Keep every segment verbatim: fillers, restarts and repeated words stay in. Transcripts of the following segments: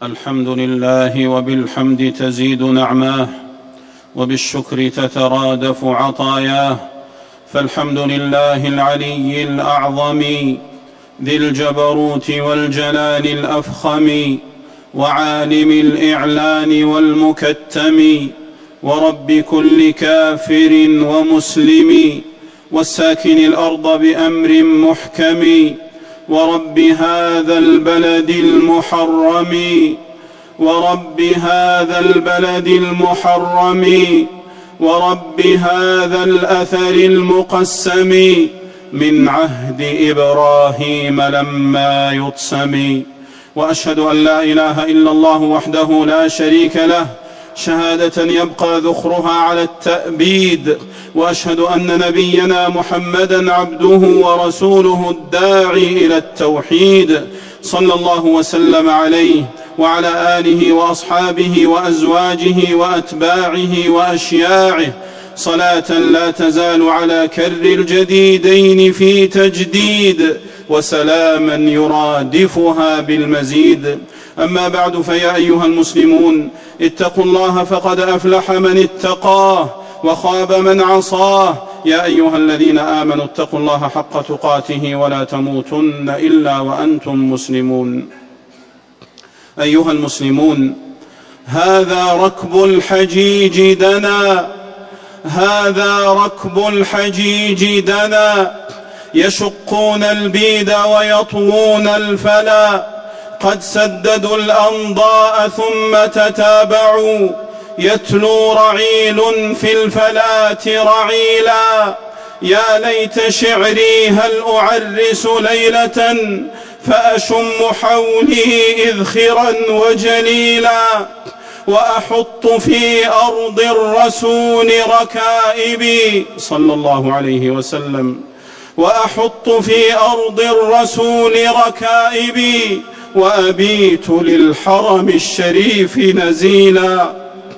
الحمد لله، وبالحمد تزيد نعماه، وبالشكر تترادف عطاياه. فالحمد لله العلي الأعظم ذي الجبروت والجلال الأفخم، وعالم الإعلان والمكتم، ورب كل كافر ومسلم، والساكن الأرض بأمر محكم، ورب هذا البلد المحرم ورب هذا البلد المحرم ورب هذا الأثر المقسم، من عهد إبراهيم لما يقسم. وأشهد أن لا إله إلا الله وحده لا شريك له، شهادة يبقى ذخرها على التأبيد. وأشهد أن نبينا محمدًا عبده ورسوله الداعي إلى التوحيد، صلى الله وسلم عليه وعلى آله وأصحابه وأزواجه وأتباعه وأشياعه، صلاة لا تزال على كر الجديدين في تجديد، وسلاما يرادفها بالمزيد. أما بعد، فيا أيها المسلمون، اتقوا الله فقد أفلح من اتقاه وخاب من عصاه. يا أيها الذين آمنوا اتقوا الله حق تقاته ولا تموتن إلا وأنتم مسلمون. أيها المسلمون، هذا ركب الحجيج دنا هذا ركب الحجيج دنا يشقون البيد ويطوون الفلا، قد سددوا الأنضاء ثم تتابعوا، يتلو رعيل في الفلاة رعيلا. يا ليت شعري هل أعرس ليلة، فأشم حولي إذخرا وجليلا، وأحط في أرض الرسول ركائبي صلى الله عليه وسلم وأحط في أرض الرسول ركائبي، وأبيت للحرم الشريف نزيلا.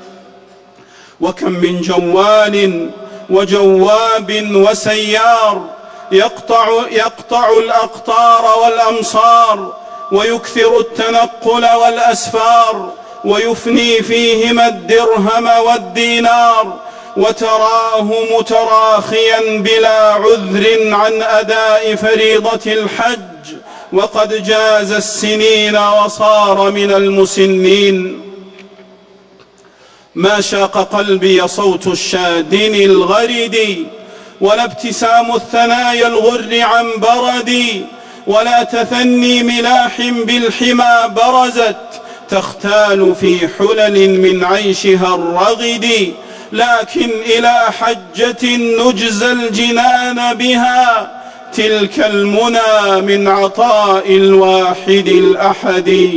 وكم من جوال وجواب وسيار يقطع, يقطع الأقطار والأمصار، ويكثر التنقل والأسفار، ويفني فيهما الدرهم والدينار، وتراه متراخيا بلا عذر عن أداء فريضة الحج، وقد جاز السنين وصار من المسنين. ما شاق قلبي صوت الشادن الغرد، ولا ابتسام الثنايا الغر عن بردي، ولا تثني ملاح بالحمى برزت، تختال في حلل من عيشها الرغد، لكن إلى حجة نجزى الجنان بها، تلك المنى من عطاء الواحد الأحد.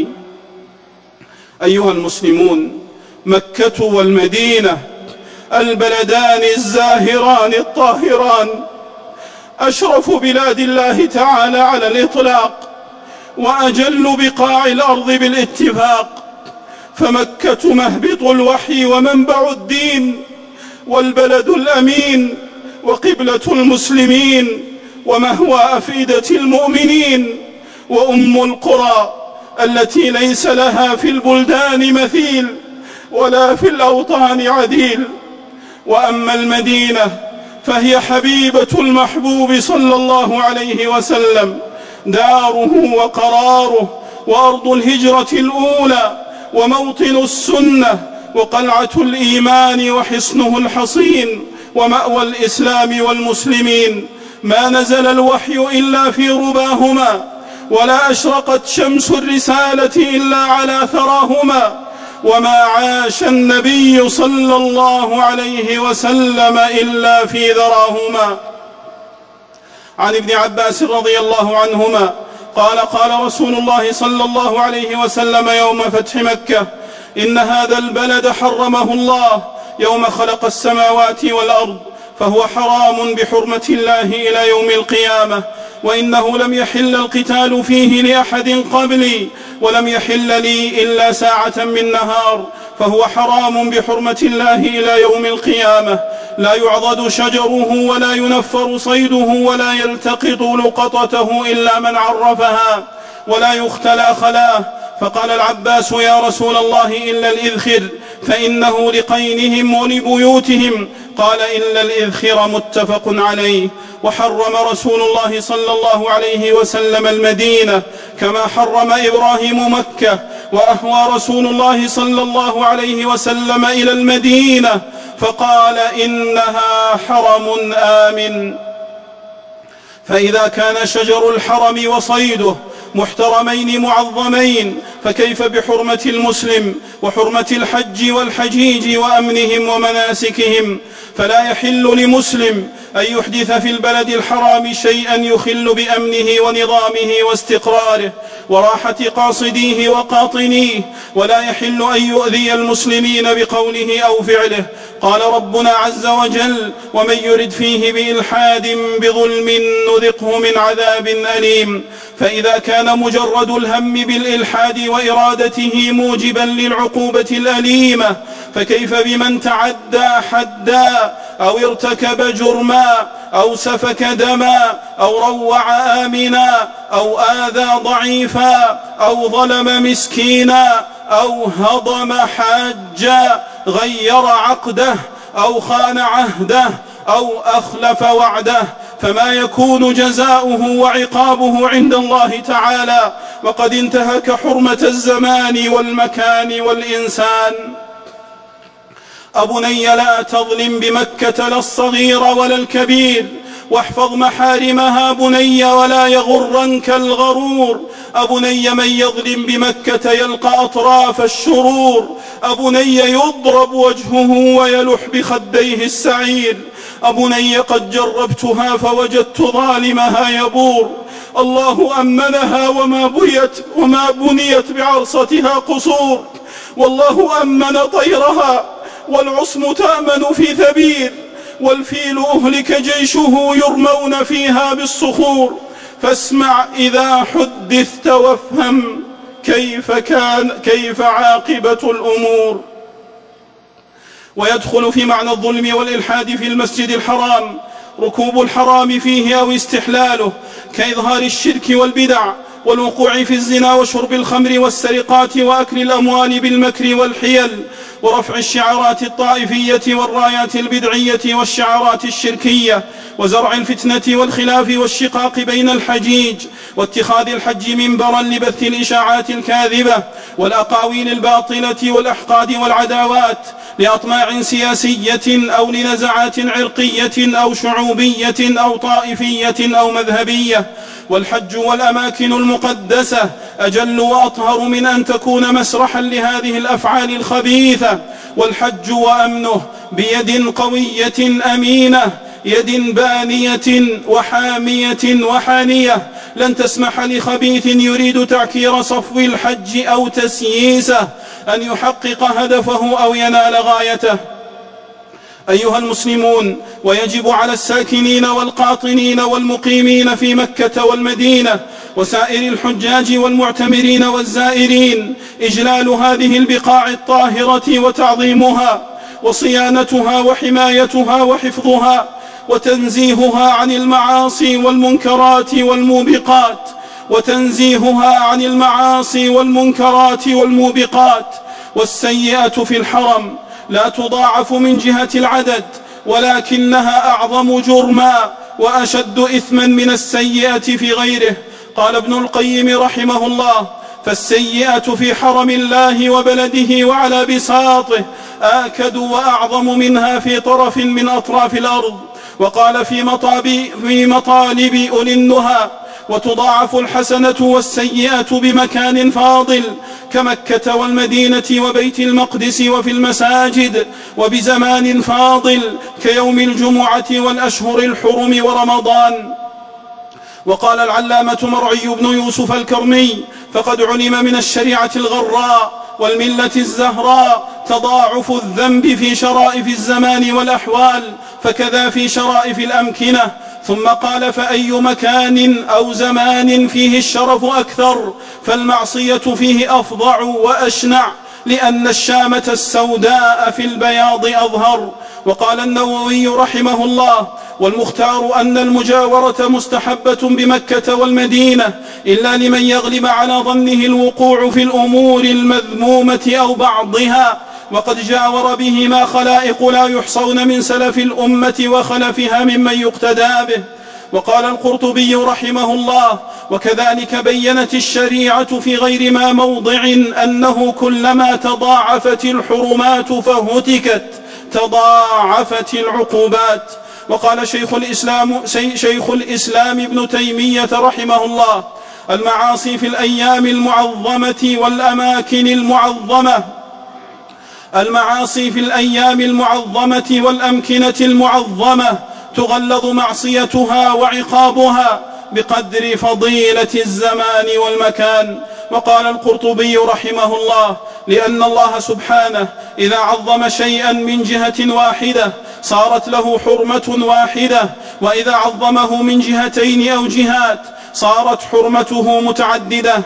أيها المسلمون، مكة والمدينة البلدان الزاهران الطاهران أشرف بلاد الله تعالى على الإطلاق، وأجل بقاع الأرض بالاتفاق، فمكة مهبط الوحي ومنبع الدين، والبلد الأمين، وقبلة المسلمين، ومهوى أفئدة المؤمنين، وأم القرى التي ليس لها في البلدان مثيل ولا في الأوطان عديل. وأما المدينة فهي حبيبة المحبوب صلى الله عليه وسلم، داره وقراره، وأرض الهجرة الأولى، وموطن السنة، وقلعة الإيمان، وحصنه الحصين، ومأوى الإسلام والمسلمين. ما نزل الوحي إلا في رباهما، ولا أشرقت شمس الرسالة إلا على ثراهما، وما عاش النبي صلى الله عليه وسلم إلا في ذراهما. عن ابن عباس رضي الله عنهما قال: قال رسول الله صلى الله عليه وسلم يوم فتح مكة: إن هذا البلد حرمه الله يوم خلق السماوات والأرض، فهو حرام بحرمة الله إلى يوم القيامة، وإنه لم يحل القتال فيه لأحد قبلي، ولم يحل لي إلا ساعة من نهار، فهو حرام بحرمة الله إلى يوم القيامة، لا يعضد شجره ولا ينفر صيده ولا يلتقط لقطته إلا من عرفها، ولا يختلى خلاه، فقال العباس: يا رسول الله إلا الإذخر فإنه لقينهم ولبيوتهم. قال: إلا الإذخر، متفق عليه. وحرم رسول الله صلى الله عليه وسلم المدينة كما حرم إبراهيم مكة، وأهوى رسول الله صلى الله عليه وسلم إلى المدينة فقال: إنها حرم آمن. فإذا كان شجر الحرم وصيده محترمين معظمين، فكيف بحرمة المسلم وحرمة الحج والحجيج وأمنهم ومناسكهم؟ فلا يحل لمسلم أن يحدث في البلد الحرام شيئا يخل بأمنه ونظامه واستقراره وراحة قاصديه وقاطنيه، ولا يحل أن يؤذي المسلمين بقوله أو فعله. قال ربنا عز وجل: ومن يرد فيه بإلحاد بظلم نذقه من عذاب أليم. فإذا كان مجرد الهم بالإلحاد وإرادته موجبا للعقوبة الأليمة، فكيف بمن تعدى حدا أو ارتكب جرما أو سفك دما أو روع آمنا أو آذى ضعيفا أو ظلم مسكينا أو هضم حاجا غير عقده أو خان عهده أو أخلف وعده؟ فما يكون جزاؤه وعقابه عند الله تعالى وقد انتهك حرمة الزمان والمكان والإنسان؟ أبني لا تظلم بمكة لا الصغير ولا الكبير، واحفظ محارمها بني ولا يغرنك الغرور. أبني من يظلم بمكة يلقى أطراف الشرور، أبني يضرب وجهه ويلح بخديه السعير. أبني قد جربتها فوجدت ظالمها يبور، الله أمنها وما بنيت, وما بنيت بعرصتها قصور، والله أمن طيرها والعصم تأمن في ثبير، والفيل أهلك جيشه يرمون فيها بالصخور. فاسمع إذا حدثت وافهم كيف كان كيف عاقبة الأمور. ويدخل في معنى الظلم والإلحاد في المسجد الحرام ركوب الحرام فيه أو استحلاله، كإظهار الشرك والبدع والوقوع في الزنا وشرب الخمر والسرقات وأكل الأموال بالمكر والحيل، ورفع الشعارات الطائفية والرايات البدعية والشعارات الشركية، وزرع الفتنة والخلاف والشقاق بين الحجيج، واتخاذ الحج منبرا لبث الإشاعات الكاذبة والأقاويل الباطلة والأحقاد والعداوات لأطماع سياسية أو لنزعات عرقية أو شعوبية أو طائفية أو مذهبية. والحج والأماكن المقدسة أجل وأطهر من أن تكون مسرحا لهذه الأفعال الخبيثة، والحج وأمنه بيد قوية أمينة، يد بانية وحامية وحانية، لن تسمح لخبيث يريد تعكير صفو الحج أو تسييسه أن يحقق هدفه أو ينال غايته. أيها المسلمون، ويجب على الساكنين والقاطنين والمقيمين في مكة والمدينة وسائر الحجاج والمعتمرين والزائرين إجلال هذه البقاع الطاهرة وتعظيمها وصيانتها وحمايتها وحفظها وتنزيهها عن المعاصي والمنكرات والموبقات وتنزيهها عن المعاصي والمنكرات والموبقات. والسيئة في الحرم لا تضاعف من جهة العدد، ولكنها أعظم جرما وأشد إثما من السيئة في غيره. قال ابن القيم رحمه الله: فالسيئة في حرم الله وبلده وعلى بساطه آكد وأعظم منها في طرف من أطراف الأرض. وقال في مطالب, في مطالب أولي النهى: وتضاعف الحسنة والسيئة بمكان فاضل كمكة والمدينة وبيت المقدس وفي المساجد، وبزمان فاضل كيوم الجمعة والأشهر الحرم ورمضان. وقال العلامة مرعي بن يوسف الكرمي: فقد علم من الشريعة الغراء والملة الزهراء تضاعف الذنب في شرائف الزمان والأحوال، فكذا في شرائف الأمكنة. ثم قال: فأي مكان أو زمان فيه الشرف أكثر فالمعصية فيه أفظع وأشنع، لأن الشامة السوداء في البياض أظهر. وقال النووي رحمه الله: والمختار أن المجاورة مستحبة بمكة والمدينة إلا لمن يغلب على ظنه الوقوع في الأمور المذمومة أو بعضها، وقد جاور بهما خلائق لا يحصون من سلف الأمة وخلفها ممن يقتدى به. وقال القرطبي رحمه الله: وكذلك بينت الشريعة في غير ما موضع أنه كلما تضاعفت الحرمات فهتكت تضاعفت العقوبات. وقال شيخ الإسلام, شيخ الإسلام ابن تيمية رحمه الله: المعاصي في الأيام المعظمة والأماكن المعظمة المعاصي في الأيام المعظمة والأمكنة المعظمة تغلظ معصيتها وعقابها بقدر فضيلة الزمان والمكان. وقال القرطبي رحمه الله: لأن الله سبحانه إذا عظم شيئا من جهة واحدة صارت له حرمة واحدة، وإذا عظمه من جهتين أو جهات صارت حرمته متعددة،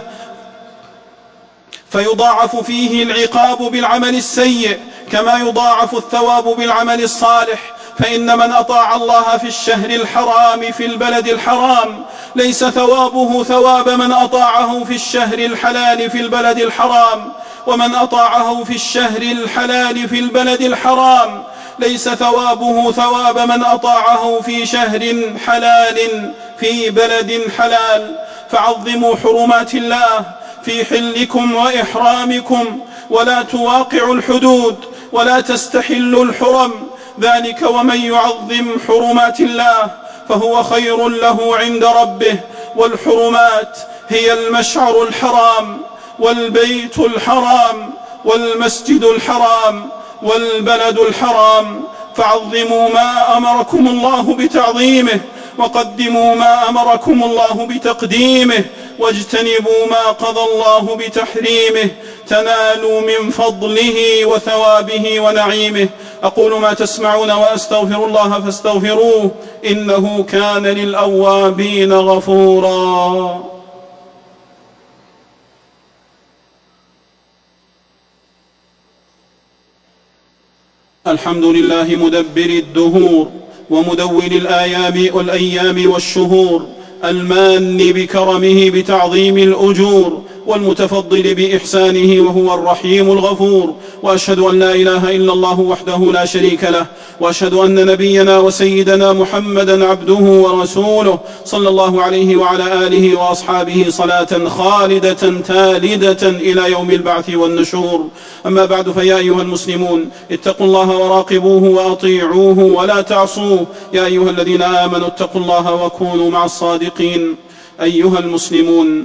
فيضاعف فيه العقاب بالعمل السيء كما يضاعف الثواب بالعمل الصالح. فإن من أطاع الله في الشهر الحرام في البلد الحرام ليس ثوابه ثواب من أطاعه في الشهر الحلال في البلد الحرام، ومن أطاعه في الشهر الحلال في البلد الحرام ليس ثوابه ثواب من أطاعه في شهر حلال في بلد حلال. فعظموا حرمات الله في حلكم وإحرامكم، ولا تواقعوا الحدود ولا تستحلوا الحرم، ذلك ومن يعظم حرمات الله فهو خير له عند ربه. والحرمات هي المشعر الحرام والبيت الحرام والمسجد الحرام والبلد الحرام، فعظموا ما أمركم الله بتعظيمه وقدموا ما أمركم الله بتقديمه، واجتنبوا ما قضى الله بتحريمه، تنالوا من فضله وثوابه ونعيمه. أقول ما تسمعون وأستغفر الله فاستغفروه إنه كان للأوابين غفورا. الحمد لله مدبر الدهور ومدون الآيام والأيام والشهور، المان بكرمه بتعظيم الأجور، والمتفضل بإحسانه وهو الرحيم الغفور. وأشهد أن لا إله إلا الله وحده لا شريك له، وأشهد أن نبينا وسيدنا محمدا عبده ورسوله صلى الله عليه وعلى آله وأصحابه صلاة خالدة تالدة إلى يوم البعث والنشور. أما بعد، فيا أيها المسلمون اتقوا الله وراقبوه وأطيعوه ولا تعصوه. يا أيها الذين آمنوا اتقوا الله وكونوا مع الصادقين. أيها المسلمون،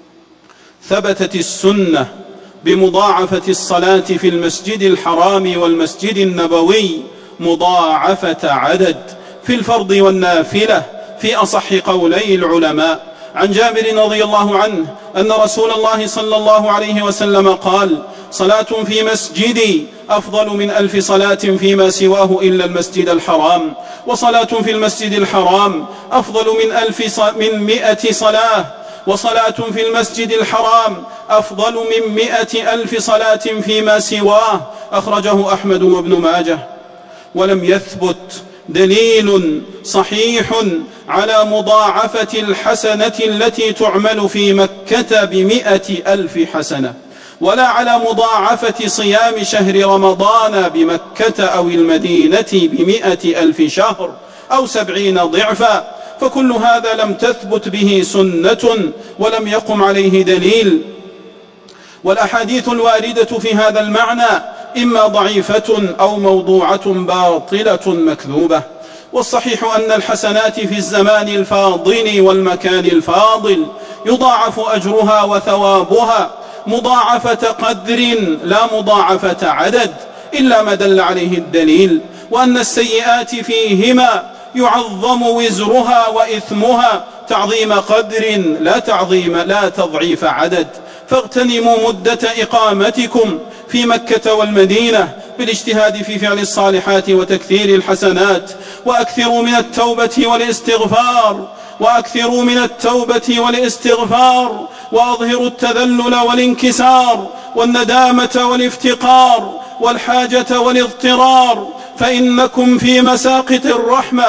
ثبتت السنة بمضاعفة الصلاة في المسجد الحرام والمسجد النبوي مضاعفة عدد في الفرض والنافلة في أصح قولي العلماء. عن جابر رضي الله عنه أن رسول الله صلى الله عليه وسلم قال: صلاة في مسجدي أفضل من ألف صلاة فيما سواه إلا المسجد الحرام، وصلاة في المسجد الحرام أفضل من ألف من مئة صلاة، وصلاة في المسجد الحرام أفضل من مئة ألف صلاة فيما سواه. أخرجه أحمد وابن ماجه. ولم يثبت دليل صحيح على مضاعفة الحسنة التي تعمل في مكة بمئة ألف حسنة، ولا على مضاعفة صيام شهر رمضان بمكة أو المدينة بمئة ألف شهر أو سبعين ضعفا، فكل هذا لم تثبت به سنة ولم يقم عليه دليل. والأحاديث الواردة في هذا المعنى إما ضعيفة أو موضوعة باطلة مكذوبة. والصحيح أن الحسنات في الزمان الفاضل والمكان الفاضل يضاعف أجرها وثوابها مضاعفة قدر لا مضاعفة عدد، إلا ما دل عليه الدليل، وأن السيئات فيهما يعظم وزرها وإثمها تعظيم قدر لا تعظيم لا تضعيف عدد. فاغتنموا مدة إقامتكم في مكة والمدينة بالاجتهاد في فعل الصالحات وتكثير الحسنات، وأكثروا من التوبة والاستغفار وأكثروا من التوبة والاستغفار وأظهروا التذلل والانكسار والندامة والافتقار والحاجة والاضطرار، فإنكم في مساقط الرحمة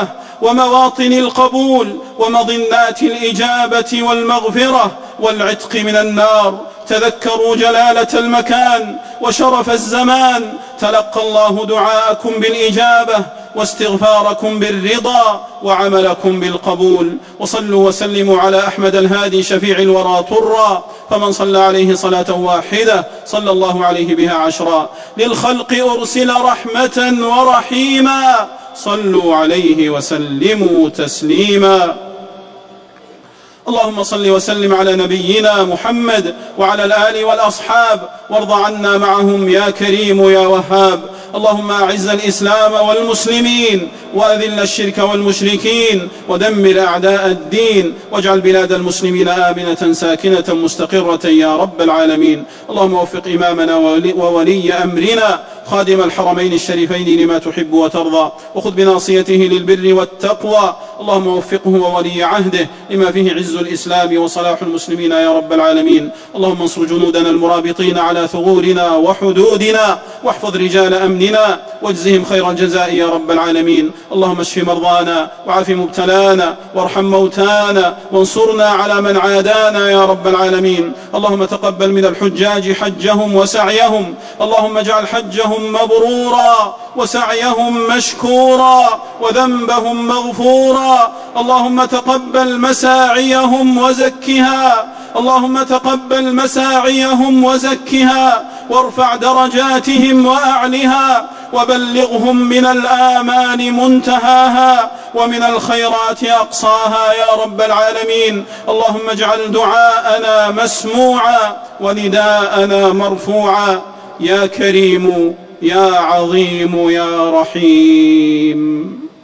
ومواطن القبول ومظنات الإجابة والمغفرة والعتق من النار. تذكروا جلالة المكان وشرف الزمان. تلقى الله دعاءكم بالإجابة واستغفاركم بالرضا وعملكم بالقبول. وصلوا وسلموا على أحمد الهادي شفيع الورى طرا، فمن صلى عليه صلاة واحدة صلى الله عليه بها عشرا. للخلق أرسل رحمة ورحيما، صلوا عليه وسلموا تسليما. اللهم صل وسلم على نبينا محمد وعلى الآل والأصحاب، وارض عنا معهم يا كريم يا وهاب. اللهم أعز الإسلام والمسلمين، وأذل الشرك والمشركين، ودمر أعداء الدين، واجعل بلاد المسلمين آمنة ساكنة مستقرة يا رب العالمين. اللهم وفق إمامنا وولي أمرنا خادم الحرمين الشريفين لما تحب وترضى، وخذ بناصيته للبر والتقوى. اللهم وفقه وولي عهده لما فيه عز الإسلام وصلاح المسلمين يا رب العالمين. اللهم انصر جنودنا المرابطين على ثغورنا وحدودنا، واحفظ رجال أمننا واجزهم خير الجزاء يا رب العالمين. اللهم اشف مرضانا وعاف مبتلانا وارحم موتانا، وانصرنا على من عادانا يا رب العالمين. اللهم تقبل من الحجاج حجهم وسعيهم، اللهم اجعل حجهم مبرورا وسعيهم مشكورا وذنبهم مغفورا. اللهم تقبل مساعيهم وزكها، اللهم تقبل مساعيهم وزكها، وارفع درجاتهم وأعلها، وبلغهم من الآمان منتهاها، ومن الخيرات أقصاها يا رب العالمين. اللهم اجعل دعاءنا مسموعا ونداءنا مرفوعا يا كريم يا عظيم يا رحيم.